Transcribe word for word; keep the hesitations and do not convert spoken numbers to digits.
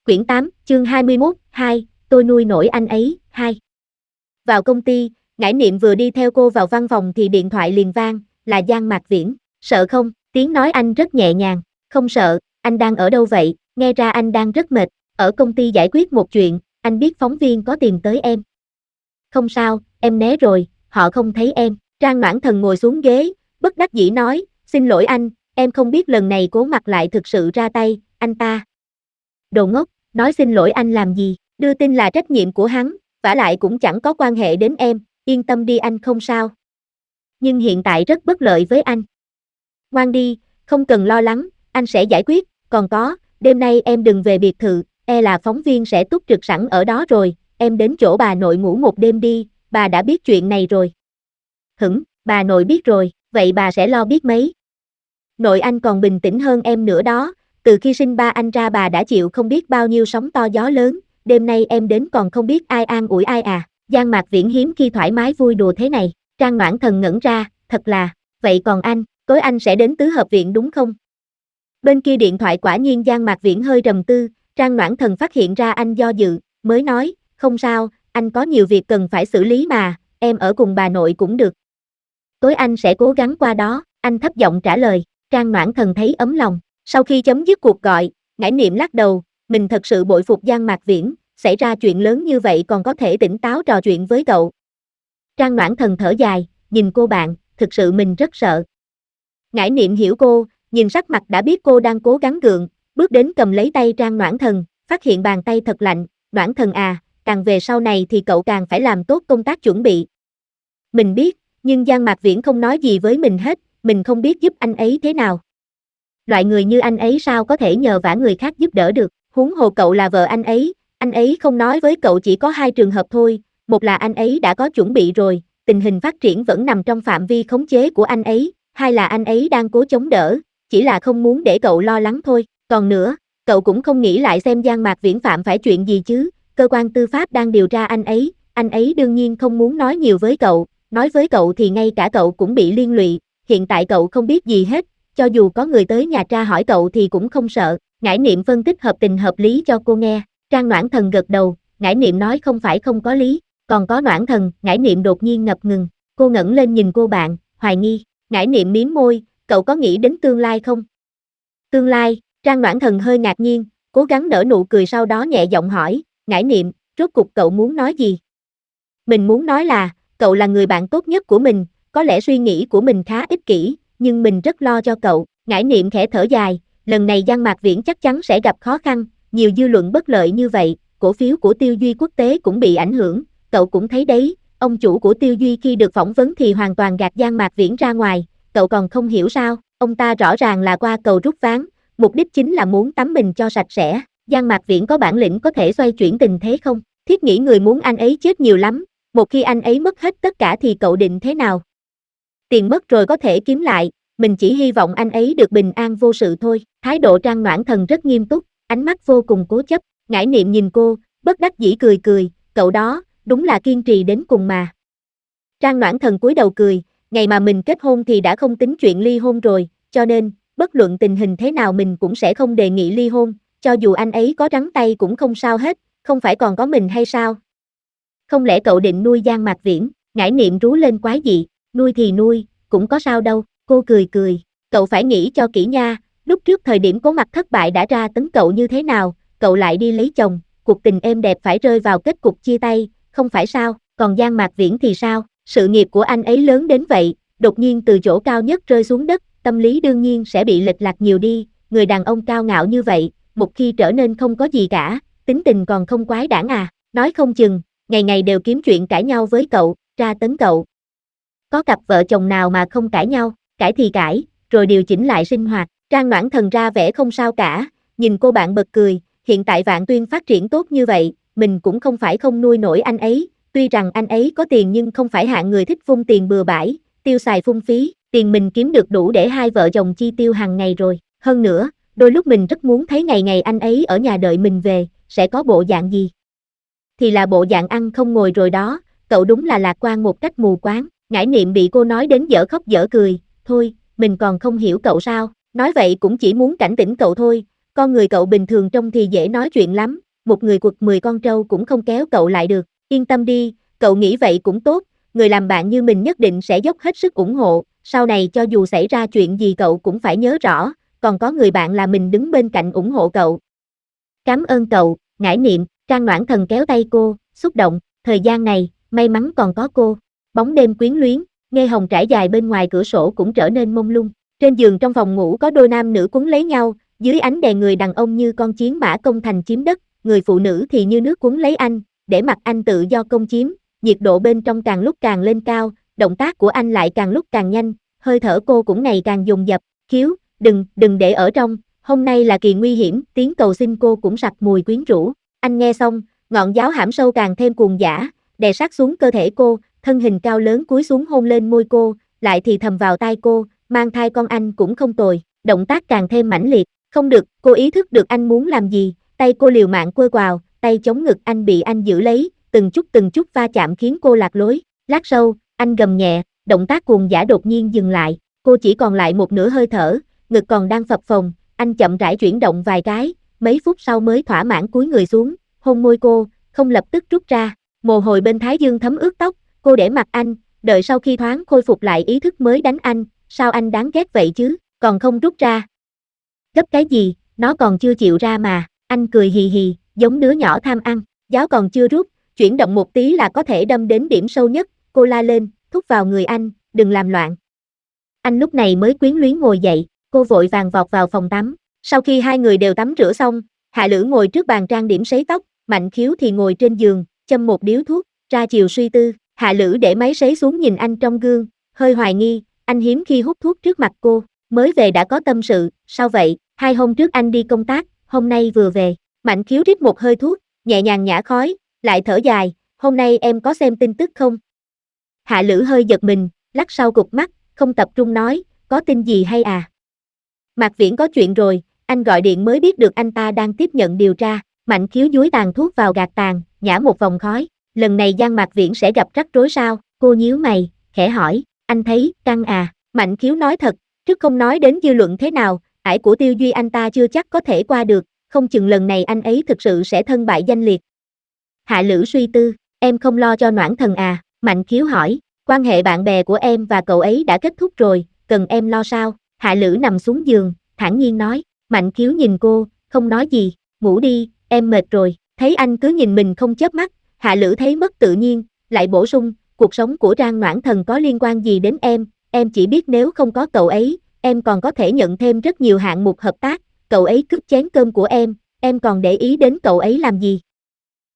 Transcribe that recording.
Quyển tám, chương hai mươi mốt, hai, tôi nuôi nổi anh ấy, hai. Vào công ty, Ngải Niệm vừa đi theo cô vào văn phòng thì điện thoại liền vang, là Giang Mạc Viễn. Sợ không? Tiếng nói anh rất nhẹ nhàng. Không sợ, anh đang ở đâu vậy? Nghe ra anh đang rất mệt, ở công ty giải quyết một chuyện, anh biết phóng viên có tìm tới em. Không sao, em né rồi, họ không thấy em. Trang Noãn Thần ngồi xuống ghế, bất đắc dĩ nói, xin lỗi anh, em không biết lần này Cố Mặc lại thực sự ra tay, anh ta. Đồ ngốc, nói xin lỗi anh làm gì, đưa tin là trách nhiệm của hắn, vả lại cũng chẳng có quan hệ đến em, yên tâm đi anh không sao. Nhưng hiện tại rất bất lợi với anh. Ngoan đi, không cần lo lắng, anh sẽ giải quyết, còn có, đêm nay em đừng về biệt thự, e là phóng viên sẽ túc trực sẵn ở đó rồi, em đến chỗ bà nội ngủ một đêm đi, bà đã biết chuyện này rồi. Hửng, bà nội biết rồi, vậy bà sẽ lo biết mấy. Nội anh còn bình tĩnh hơn em nữa đó, từ khi sinh ba anh ra bà đã chịu không biết bao nhiêu sóng to gió lớn, đêm nay em đến còn không biết ai an ủi ai à. Giang Mạc Viễn hiếm khi thoải mái vui đùa thế này. Trang Noãn Thần ngẩn ra, thật là, vậy còn anh, tối anh sẽ đến tứ hợp viện đúng không? Bên kia điện thoại quả nhiên Giang Mạc Viễn hơi trầm tư, Trang Noãn Thần phát hiện ra anh do dự, mới nói, không sao, anh có nhiều việc cần phải xử lý mà, em ở cùng bà nội cũng được. Tối anh sẽ cố gắng qua đó, anh thấp giọng trả lời. Trang Noãn Thần thấy ấm lòng. Sau khi chấm dứt cuộc gọi, Ngải Niệm lắc đầu, mình thật sự bội phục Giang Mạc Viễn, xảy ra chuyện lớn như vậy còn có thể tỉnh táo trò chuyện với cậu. Trang Noãn Thần thở dài, nhìn cô bạn, thực sự mình rất sợ. Ngải Niệm hiểu cô, nhìn sắc mặt đã biết cô đang cố gắng gượng, bước đến cầm lấy tay Trang Noãn Thần, phát hiện bàn tay thật lạnh, Noãn Thần à, càng về sau này thì cậu càng phải làm tốt công tác chuẩn bị. Mình biết, nhưng Giang Mạc Viễn không nói gì với mình hết, mình không biết giúp anh ấy thế nào. Loại người như anh ấy sao có thể nhờ vả người khác giúp đỡ được, huống hồ cậu là vợ anh ấy, anh ấy không nói với cậu chỉ có hai trường hợp thôi, một là anh ấy đã có chuẩn bị rồi, tình hình phát triển vẫn nằm trong phạm vi khống chế của anh ấy, hai là anh ấy đang cố chống đỡ, chỉ là không muốn để cậu lo lắng thôi, còn nữa, cậu cũng không nghĩ lại xem Giang Mạc Viễn phạm phải chuyện gì chứ, cơ quan tư pháp đang điều tra anh ấy, anh ấy đương nhiên không muốn nói nhiều với cậu, nói với cậu thì ngay cả cậu cũng bị liên lụy, hiện tại cậu không biết gì hết. Cho dù có người tới nhà tra hỏi cậu thì cũng không sợ. Ngải Niệm phân tích hợp tình hợp lý cho cô nghe. Trang Noãn Thần gật đầu, Ngải Niệm nói không phải không có lý, còn có Noãn Thần. Ngải Niệm đột nhiên ngập ngừng, cô ngẩng lên nhìn cô bạn, hoài nghi. Ngải Niệm mím môi, cậu có nghĩ đến tương lai không? Tương lai? Trang Noãn Thần hơi ngạc nhiên, cố gắng nở nụ cười sau đó nhẹ giọng hỏi, Ngải Niệm, rốt cục cậu muốn nói gì? Mình muốn nói là, cậu là người bạn tốt nhất của mình, có lẽ suy nghĩ của mình khá ích kỷ, nhưng mình rất lo cho cậu. Ngải Niệm khẽ thở dài, lần này Giang Mạc Viễn chắc chắn sẽ gặp khó khăn, nhiều dư luận bất lợi như vậy, cổ phiếu của Tiêu Duy Quốc tế cũng bị ảnh hưởng, cậu cũng thấy đấy, ông chủ của Tiêu Duy khi được phỏng vấn thì hoàn toàn gạt Giang Mạc Viễn ra ngoài, cậu còn không hiểu sao, ông ta rõ ràng là qua cầu rút ván, mục đích chính là muốn tắm mình cho sạch sẽ, Giang Mạc Viễn có bản lĩnh có thể xoay chuyển tình thế không? Thiết nghĩ người muốn anh ấy chết nhiều lắm, một khi anh ấy mất hết tất cả thì cậu định thế nào? Tiền mất rồi có thể kiếm lại, mình chỉ hy vọng anh ấy được bình an vô sự thôi. Thái độ Trang Noãn Thần rất nghiêm túc, ánh mắt vô cùng cố chấp. Ngải Niệm nhìn cô, bất đắc dĩ cười cười, cậu đó, đúng là kiên trì đến cùng mà. Trang Noãn Thần cúi đầu cười, ngày mà mình kết hôn thì đã không tính chuyện ly hôn rồi, cho nên, bất luận tình hình thế nào mình cũng sẽ không đề nghị ly hôn, cho dù anh ấy có trắng tay cũng không sao hết, không phải còn có mình hay sao? Không lẽ cậu định nuôi Giang Mạc Viễn? Ngải Niệm rú lên quái dị, nuôi thì nuôi, cũng có sao đâu, cô cười cười, cậu phải nghĩ cho kỹ nha, lúc trước thời điểm Cố Mặc thất bại đã ra tấn cậu như thế nào, cậu lại đi lấy chồng, cuộc tình êm đẹp phải rơi vào kết cục chia tay, không phải sao, còn Giang Mạc Viễn thì sao, sự nghiệp của anh ấy lớn đến vậy, đột nhiên từ chỗ cao nhất rơi xuống đất, tâm lý đương nhiên sẽ bị lệch lạc nhiều đi, người đàn ông cao ngạo như vậy, một khi trở nên không có gì cả, tính tình còn không quái đản à, nói không chừng, ngày ngày đều kiếm chuyện cãi nhau với cậu, tra tấn cậu. Có cặp vợ chồng nào mà không cãi nhau, cãi thì cãi, rồi điều chỉnh lại sinh hoạt. Trang Noãn Thần ra vẻ không sao cả, nhìn cô bạn bật cười, hiện tại Vạn Tuyên phát triển tốt như vậy, mình cũng không phải không nuôi nổi anh ấy, tuy rằng anh ấy có tiền nhưng không phải hạng người thích vung tiền bừa bãi, tiêu xài phung phí, tiền mình kiếm được đủ để hai vợ chồng chi tiêu hàng ngày rồi, hơn nữa, đôi lúc mình rất muốn thấy ngày ngày anh ấy ở nhà đợi mình về, sẽ có bộ dạng gì? Thì là bộ dạng ăn không ngồi rồi đó, cậu đúng là lạc quan một cách mù quáng. Ngải Niệm bị cô nói đến dở khóc dở cười, thôi, mình còn không hiểu cậu sao, nói vậy cũng chỉ muốn cảnh tỉnh cậu thôi, con người cậu bình thường trông thì dễ nói chuyện lắm, một người quật mười con trâu cũng không kéo cậu lại được, yên tâm đi, cậu nghĩ vậy cũng tốt, người làm bạn như mình nhất định sẽ dốc hết sức ủng hộ, sau này cho dù xảy ra chuyện gì cậu cũng phải nhớ rõ, còn có người bạn là mình đứng bên cạnh ủng hộ cậu. Cảm ơn cậu, Ngải Niệm, Trang Noãn Thần kéo tay cô, xúc động, thời gian này, may mắn còn có cô. Bóng đêm quyến luyến, nghe hồng trải dài bên ngoài cửa sổ cũng trở nên mông lung. Trên giường trong phòng ngủ có đôi nam nữ quấn lấy nhau, dưới ánh đèn người đàn ông như con chiến mã công thành chiếm đất, người phụ nữ thì như nước quấn lấy anh, để mặc anh tự do công chiếm, nhiệt độ bên trong càng lúc càng lên cao, động tác của anh lại càng lúc càng nhanh, hơi thở cô cũng ngày càng dồn dập, Khiếu, đừng, đừng để ở trong, hôm nay là kỳ nguy hiểm, tiếng cầu xin cô cũng sặc mùi quyến rũ. Anh nghe xong, ngọn giáo hãm sâu càng thêm cuồng dã, đè sát xuống cơ thể cô, thân hình cao lớn cúi xuống hôn lên môi cô, lại thì thầm vào tai cô, mang thai con anh cũng không tồi, động tác càng thêm mãnh liệt, không được, cô ý thức được anh muốn làm gì, tay cô liều mạng quơ quào, tay chống ngực anh bị anh giữ lấy, từng chút từng chút va chạm khiến cô lạc lối, lát sau, anh gầm nhẹ, động tác cuồng dã đột nhiên dừng lại, cô chỉ còn lại một nửa hơi thở, ngực còn đang phập phồng, anh chậm rãi chuyển động vài cái, mấy phút sau mới thỏa mãn cúi người xuống, hôn môi cô, không lập tức rút ra, mồ hôi bên thái dương thấm ướt tóc, cô để mặc anh, đợi sau khi thoáng khôi phục lại ý thức mới đánh anh, sao anh đáng ghét vậy chứ, còn không rút ra. Gấp cái gì, nó còn chưa chịu ra mà, anh cười hì hì, giống đứa nhỏ tham ăn, giáo còn chưa rút, chuyển động một tí là có thể đâm đến điểm sâu nhất, cô la lên, thúc vào người anh, đừng làm loạn. Anh lúc này mới quyến luyến ngồi dậy, cô vội vàng vọt vào phòng tắm, sau khi hai người đều tắm rửa xong, Hạ Lữ ngồi trước bàn trang điểm sấy tóc, Mạnh Khiếu thì ngồi trên giường, châm một điếu thuốc, ra chiều suy tư, Hạ Lữ để máy sấy xuống nhìn anh trong gương, hơi hoài nghi, anh hiếm khi hút thuốc trước mặt cô, mới về đã có tâm sự, sao vậy, hai hôm trước anh đi công tác, hôm nay vừa về, Mạnh Khiếu rít một hơi thuốc, nhẹ nhàng nhả khói, lại thở dài, hôm nay em có xem tin tức không? Hạ Lữ hơi giật mình, lắc sau cụp mắt, không tập trung nói, có tin gì hay à? Mạc Viễn có chuyện rồi, anh gọi điện mới biết được anh ta đang tiếp nhận điều tra, Mạnh Khiếu dúi tàn thuốc vào gạt tàn, nhả một vòng khói, lần này Giang Mạc Viễn sẽ gặp rắc rối sao, cô nhíu mày, khẽ hỏi, anh thấy, căng à, Mạnh Khiếu nói thật, trước không nói đến dư luận thế nào, ải của Tiêu Duy anh ta chưa chắc có thể qua được, không chừng lần này anh ấy thực sự sẽ thân bại danh liệt. Hạ Lữ suy tư, em không lo cho Noãn Thần à, Mạnh Khiếu hỏi, quan hệ bạn bè của em và cậu ấy đã kết thúc rồi, cần em lo sao, Hạ Lữ nằm xuống giường, thản nhiên nói, Mạnh Khiếu nhìn cô, không nói gì, ngủ đi, em mệt rồi, thấy anh cứ nhìn mình không chớp mắt, Hạ Lữ thấy mất tự nhiên, lại bổ sung, cuộc sống của Trang Noãn Thần có liên quan gì đến em, em chỉ biết nếu không có cậu ấy, em còn có thể nhận thêm rất nhiều hạng mục hợp tác, cậu ấy cướp chén cơm của em, em còn để ý đến cậu ấy làm gì,